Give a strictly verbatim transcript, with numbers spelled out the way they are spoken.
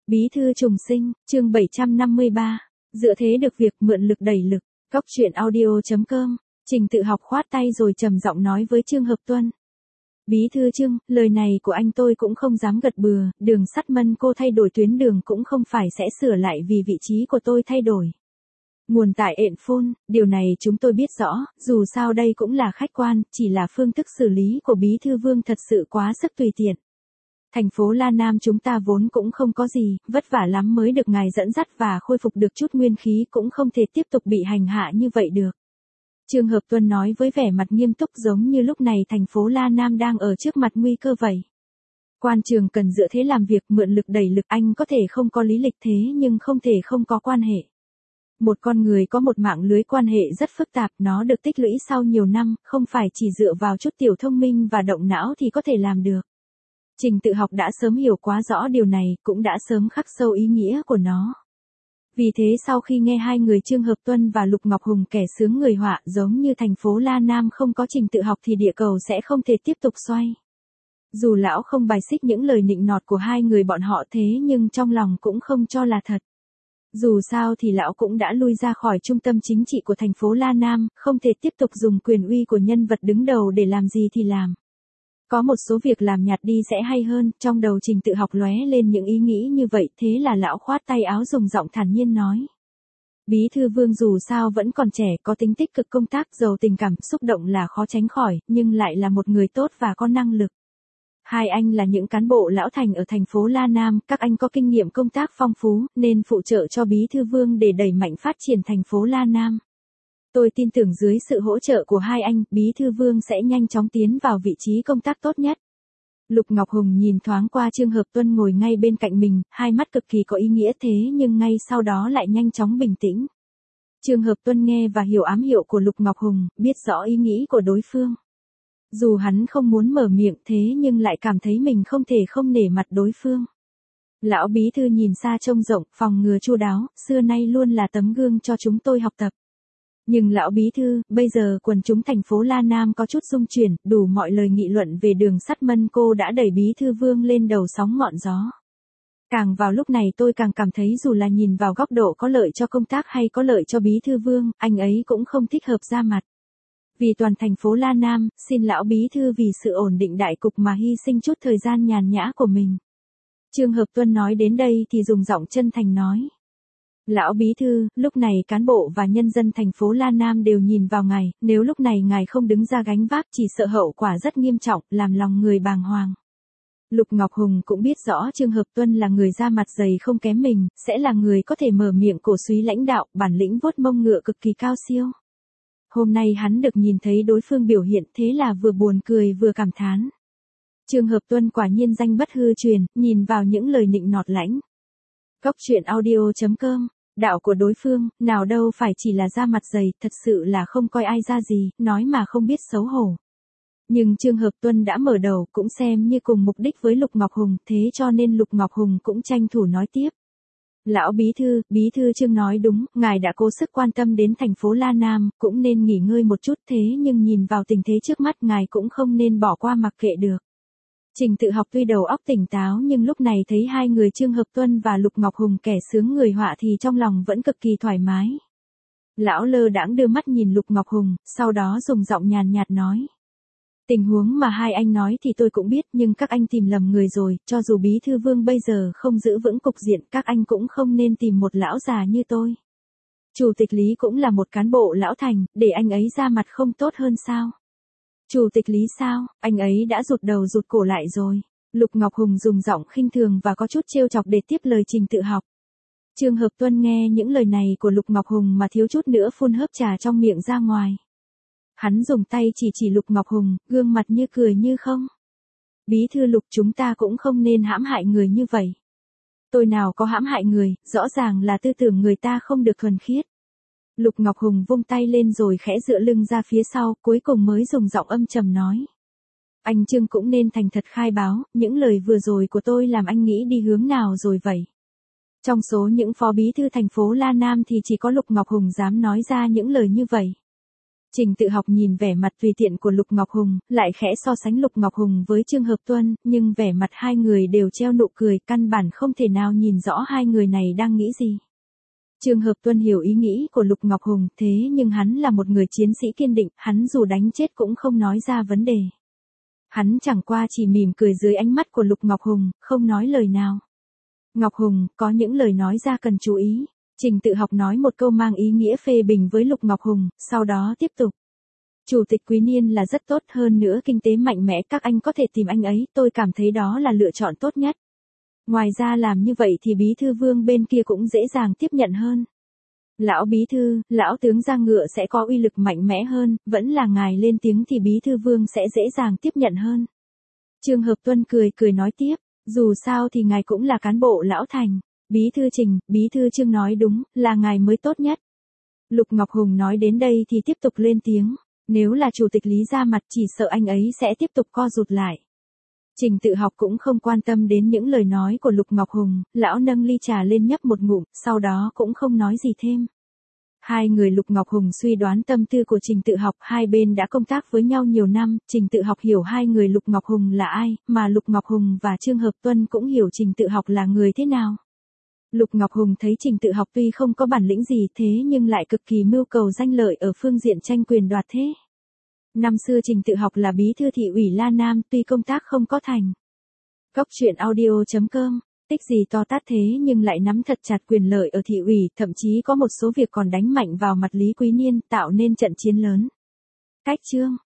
Bí thư trùng sinh, chương bảy trăm năm mươi ba. Dựa thế được việc mượn lực đẩy lực. Góc truyện audio chấm com. Trình Tự Học khoát tay rồi trầm giọng nói với Trương Hợp Tuân. Bí thư Trương, lời này của anh tôi cũng không dám gật bừa, đường sắt Mân Cô thay đổi tuyến đường cũng không phải sẽ sửa lại vì vị trí của tôi thay đổi. Nguồn tại ện phôn, điều này chúng tôi biết rõ, dù sao đây cũng là khách quan, chỉ là phương thức xử lý của Bí thư Vương thật sự quá sức tùy tiện. Thành phố La Nam chúng ta vốn cũng không có gì, vất vả lắm mới được ngài dẫn dắt và khôi phục được chút nguyên khí, cũng không thể tiếp tục bị hành hạ như vậy được. Trương Hợp Tuân nói với vẻ mặt nghiêm túc, giống như lúc này thành phố La Nam đang ở trước mặt nguy cơ vậy. Quan trường cần dựa thế làm việc, mượn lực đẩy lực, anh có thể không có lý lịch thế nhưng không thể không có quan hệ. Một con người có một mạng lưới quan hệ rất phức tạp, nó được tích lũy sau nhiều năm, không phải chỉ dựa vào chút tiểu thông minh và động não thì có thể làm được. Trình Tự Học đã sớm hiểu quá rõ điều này, cũng đã sớm khắc sâu ý nghĩa của nó. Vì thế sau khi nghe hai người Trương Hợp Tuân và Lục Ngọc Hùng kẻ sướng người họa giống như thành phố La Nam không có Trình Tự Học thì địa cầu sẽ không thể tiếp tục xoay. Dù lão không bài xích những lời nịnh nọt của hai người bọn họ thế nhưng trong lòng cũng không cho là thật. Dù sao thì lão cũng đã lui ra khỏi trung tâm chính trị của thành phố La Nam, không thể tiếp tục dùng quyền uy của nhân vật đứng đầu để làm gì thì làm. Có một số việc làm nhạt đi sẽ hay hơn, trong đầu Trình Tự Học lóe lên những ý nghĩ như vậy, thế là lão khoát tay áo dùng giọng thản nhiên nói. Bí thư Vương dù sao vẫn còn trẻ, có tính tích cực công tác, giàu tình cảm, xúc động là khó tránh khỏi, nhưng lại là một người tốt và có năng lực. Hai anh là những cán bộ lão thành ở thành phố La Nam, các anh có kinh nghiệm công tác phong phú, nên phụ trợ cho Bí thư Vương để đẩy mạnh phát triển thành phố La Nam. Tôi tin tưởng dưới sự hỗ trợ của hai anh, Bí thư Vương sẽ nhanh chóng tiến vào vị trí công tác tốt nhất. Lục Ngọc Hùng nhìn thoáng qua Trương Hợp Tuân ngồi ngay bên cạnh mình, hai mắt cực kỳ có ý nghĩa thế nhưng ngay sau đó lại nhanh chóng bình tĩnh. Trương Hợp Tuân nghe và hiểu ám hiệu của Lục Ngọc Hùng, biết rõ ý nghĩ của đối phương. Dù hắn không muốn mở miệng thế nhưng lại cảm thấy mình không thể không nể mặt đối phương. Lão Bí thư nhìn xa trông rộng, phòng ngừa chu đáo, xưa nay luôn là tấm gương cho chúng tôi học tập. Nhưng lão Bí thư, bây giờ quần chúng thành phố La Nam có chút rung chuyển, đủ mọi lời nghị luận về đường sắt Mân Cô đã đẩy Bí thư Vương lên đầu sóng ngọn gió. Càng vào lúc này tôi càng cảm thấy dù là nhìn vào góc độ có lợi cho công tác hay có lợi cho Bí thư Vương, anh ấy cũng không thích hợp ra mặt. Vì toàn thành phố La Nam, xin lão Bí thư vì sự ổn định đại cục mà hy sinh chút thời gian nhàn nhã của mình. Trương Hợp Tuân nói đến đây thì dùng giọng chân thành nói. Lão Bí thư, lúc này cán bộ và nhân dân thành phố La Nam đều nhìn vào ngài, nếu lúc này ngài không đứng ra gánh vác chỉ sợ hậu quả rất nghiêm trọng, làm lòng người bàng hoàng. Lục Ngọc Hùng cũng biết rõ Trương Hợp Tuân là người da mặt dày không kém mình, sẽ là người có thể mở miệng cổ suý lãnh đạo, bản lĩnh vuốt mông ngựa cực kỳ cao siêu. Hôm nay hắn được nhìn thấy đối phương biểu hiện thế là vừa buồn cười vừa cảm thán. Trương Hợp Tuân quả nhiên danh bất hư truyền, nhìn vào những lời nịnh nọt lãnh. Góc truyện audio chấm com. Đạo của đối phương, nào đâu phải chỉ là da mặt dày, thật sự là không coi ai ra gì, nói mà không biết xấu hổ. Nhưng Trương Hợp Tuân đã mở đầu, cũng xem như cùng mục đích với Lục Ngọc Hùng, thế cho nên Lục Ngọc Hùng cũng tranh thủ nói tiếp. Lão Bí thư, Bí thư Trương nói đúng, ngài đã cố sức quan tâm đến thành phố La Nam, cũng nên nghỉ ngơi một chút thế nhưng nhìn vào tình thế trước mắt ngài cũng không nên bỏ qua mặc kệ được. Trình Tự Học tuy đầu óc tỉnh táo nhưng lúc này thấy hai người Trương Hợp Tuân và Lục Ngọc Hùng kẻ sướng người họa thì trong lòng vẫn cực kỳ thoải mái. Lão lơ đãng đưa mắt nhìn Lục Ngọc Hùng, sau đó dùng giọng nhàn nhạt nói. Tình huống mà hai anh nói thì tôi cũng biết nhưng các anh tìm lầm người rồi, cho dù Bí thư Vương bây giờ không giữ vững cục diện các anh cũng không nên tìm một lão già như tôi. Chủ tịch Lý cũng là một cán bộ lão thành, để anh ấy ra mặt không tốt hơn sao? Chủ tịch Lý sao, anh ấy đã rụt đầu rụt cổ lại rồi. Lục Ngọc Hùng dùng giọng khinh thường và có chút trêu chọc để tiếp lời Trình Tự Học. Trương Hợp Tuân nghe những lời này của Lục Ngọc Hùng mà thiếu chút nữa phun hớp trà trong miệng ra ngoài. Hắn dùng tay chỉ chỉ Lục Ngọc Hùng, gương mặt như cười như không. Bí thư Lục, chúng ta cũng không nên hãm hại người như vậy. Tôi nào có hãm hại người, rõ ràng là tư tưởng người ta không được thuần khiết. Lục Ngọc Hùng vung tay lên rồi khẽ dựa lưng ra phía sau, cuối cùng mới dùng giọng âm trầm nói. Anh Trương cũng nên thành thật khai báo, những lời vừa rồi của tôi làm anh nghĩ đi hướng nào rồi vậy? Trong số những phó bí thư thành phố La Nam thì chỉ có Lục Ngọc Hùng dám nói ra những lời như vậy. Trình Tự Học nhìn vẻ mặt tùy tiện của Lục Ngọc Hùng, lại khẽ so sánh Lục Ngọc Hùng với Trương Hợp Tuân, nhưng vẻ mặt hai người đều treo nụ cười, căn bản không thể nào nhìn rõ hai người này đang nghĩ gì. Trương Hợp Tuân hiểu ý nghĩ của Lục Ngọc Hùng, thế nhưng hắn là một người chiến sĩ kiên định, hắn dù đánh chết cũng không nói ra vấn đề. Hắn chẳng qua chỉ mỉm cười dưới ánh mắt của Lục Ngọc Hùng, không nói lời nào. Ngọc Hùng, có những lời nói ra cần chú ý. Trình Tự Học nói một câu mang ý nghĩa phê bình với Lục Ngọc Hùng, sau đó tiếp tục. Chủ tịch Quý Niên là rất tốt, hơn nữa kinh tế mạnh mẽ, các anh có thể tìm anh ấy, tôi cảm thấy đó là lựa chọn tốt nhất. Ngoài ra làm như vậy thì Bí Thư Vương bên kia cũng dễ dàng tiếp nhận hơn. Lão Bí Thư, lão tướng ra ngựa sẽ có uy lực mạnh mẽ hơn, vẫn là ngài lên tiếng thì Bí Thư Vương sẽ dễ dàng tiếp nhận hơn. Trương Hợp Tuân cười cười nói tiếp, dù sao thì ngài cũng là cán bộ lão thành. Bí Thư Trình, Bí Thư Trương nói đúng, là ngài mới tốt nhất. Lục Ngọc Hùng nói đến đây thì tiếp tục lên tiếng, nếu là Chủ tịch Lý ra mặt chỉ sợ anh ấy sẽ tiếp tục co rụt lại. Trình Tự Học cũng không quan tâm đến những lời nói của Lục Ngọc Hùng, lão nâng ly trà lên nhấp một ngụm, sau đó cũng không nói gì thêm. Hai người Lục Ngọc Hùng suy đoán tâm tư của Trình Tự Học, hai bên đã công tác với nhau nhiều năm, Trình Tự Học hiểu hai người Lục Ngọc Hùng là ai, mà Lục Ngọc Hùng và Trương Hợp Tuân cũng hiểu Trình Tự Học là người thế nào. Lục Ngọc Hùng thấy Trình Tự Học tuy không có bản lĩnh gì thế nhưng lại cực kỳ mưu cầu danh lợi ở phương diện tranh quyền đoạt thế. Năm xưa Trình Tự Học là bí thư thị ủy La Nam, tuy công tác không có thành. Cóc truyện audio chấm com, tích gì to tát thế nhưng lại nắm thật chặt quyền lợi ở thị ủy, thậm chí có một số việc còn đánh mạnh vào mặt Lý Quý Niên, tạo nên trận chiến lớn. Cách chương